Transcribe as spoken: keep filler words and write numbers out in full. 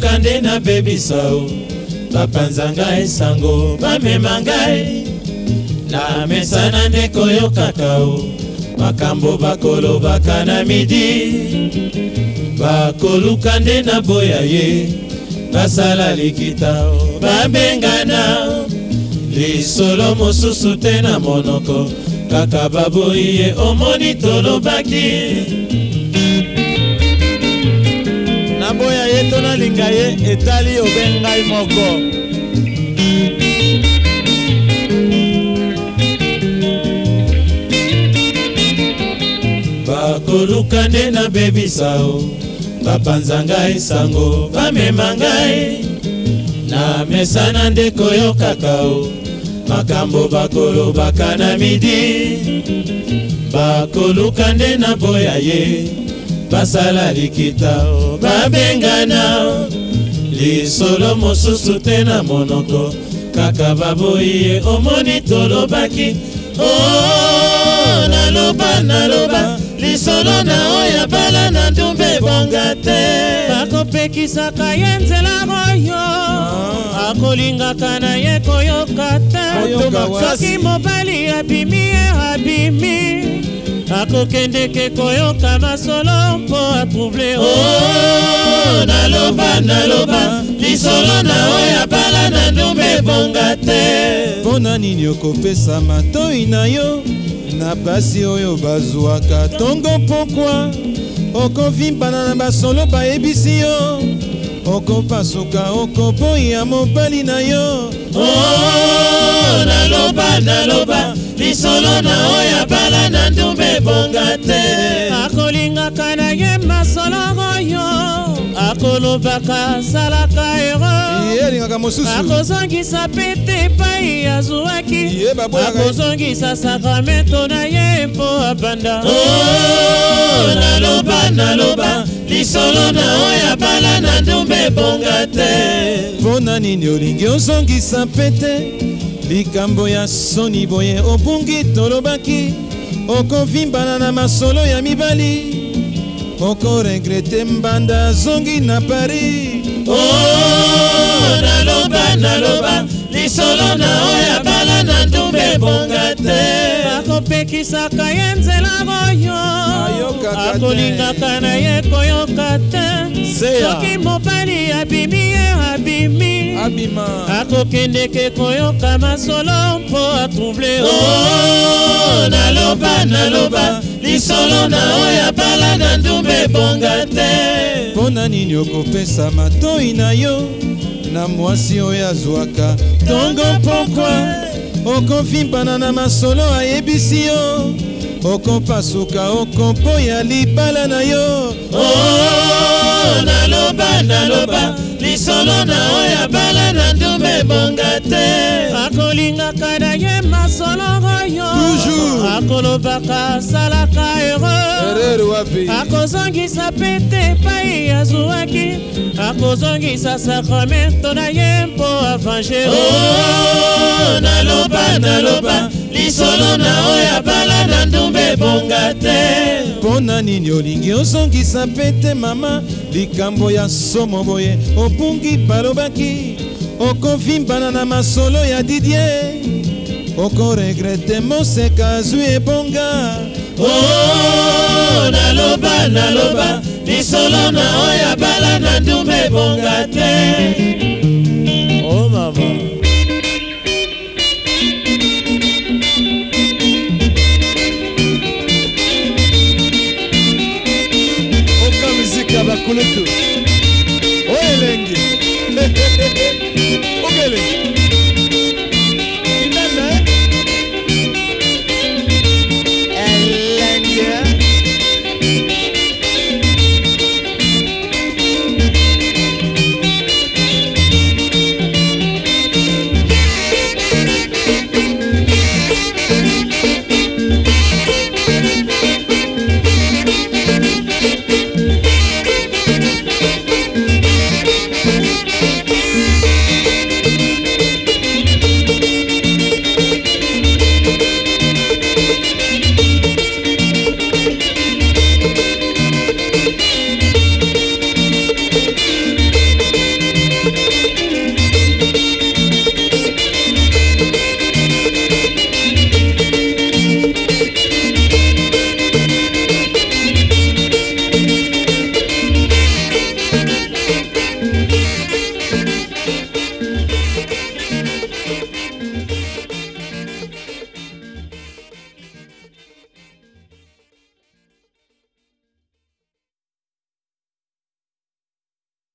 bakoluka nde nabebisa o bapanza ngai esango bamema ngai na mesa na nde koyokaka o makambo bakolobaka na midi bakoluka nde naboya ye basala likita o babengana lisolo mosusu te na monoko kaka baboyi ye omoni tolobaki naboya ye to nalinga ye etali obengai moko bakoluka nde nabebisa o bapanza ngai sango bamema ngai na mesa na nde koyokaka o makambo bakolobaka na midi bakoluka nde naboya ye basala likita o babengana lisolo mosusu te na monoko kaka baboyi ye omoni tolobaki o naloba naloba lisolo na oya bala na ndumbe bonga te bakopekisaka ye nzela oyo akolingaka na ye koyoka te soki mobali abimi ye abimi akokendeke koyoka masolo mpo atrouble o naloba naloba lisolo na oya bala na ndumbe bonga te mpona nini okopesa matoi na yo na basi oyo bazwaka tongo pokwa okovimbana na basolo bayebisi yo okopasuka okoboya mobali na yo o naloba naloba lisolo na oya bala na ndumbe bonga te akolingaka na ye masolo oyo akolobaka salaka ero elingaka mosusu akozongisa pete epai azwaki akozongisa sakramento na ye mpo abanda o naloba naloba lisolo na oya bala na ndumbe bonga te mpona nini olingi ozongisa pete likambo ya soni boye obungi tolobaki okovimbana na masolo ya mibali okoregrete mbanda zongi na Paris o naloba naloba lisolo na oya bala na ndumbe bonga te akopekisaka ye nzela oyo akolingaka na ye koyoka te soki mobali abimi ye abimi akokendeke koyoka masolo mpo atrouble o naloba naloba lisolo na oya bala na ndumbe bonga te mpona nini okopesa matoi na yo na mwasi oyo azwaka tongo pokwa okovimbana na masolo ayebisi yo okopasuka okoboya libala na yo o naloba naloba lisolo na oya bala na ndumbe bonga te akolingaka na ye masolo oyo akolobaka salaka ero akozongisa pete epai azwaki akozongisa sakramento na ye mpo avange o naloba naloba lisolo na oya bala na ndumbe bonga te mpona nini olingi ozongisa pete mama likambo ya somo boye obungi balobaki okovimbana na masolo ya Didier okoregrete moseka azwi ebonga o naloba naloba lisolo na oya bala na ndumbe bonga te o mama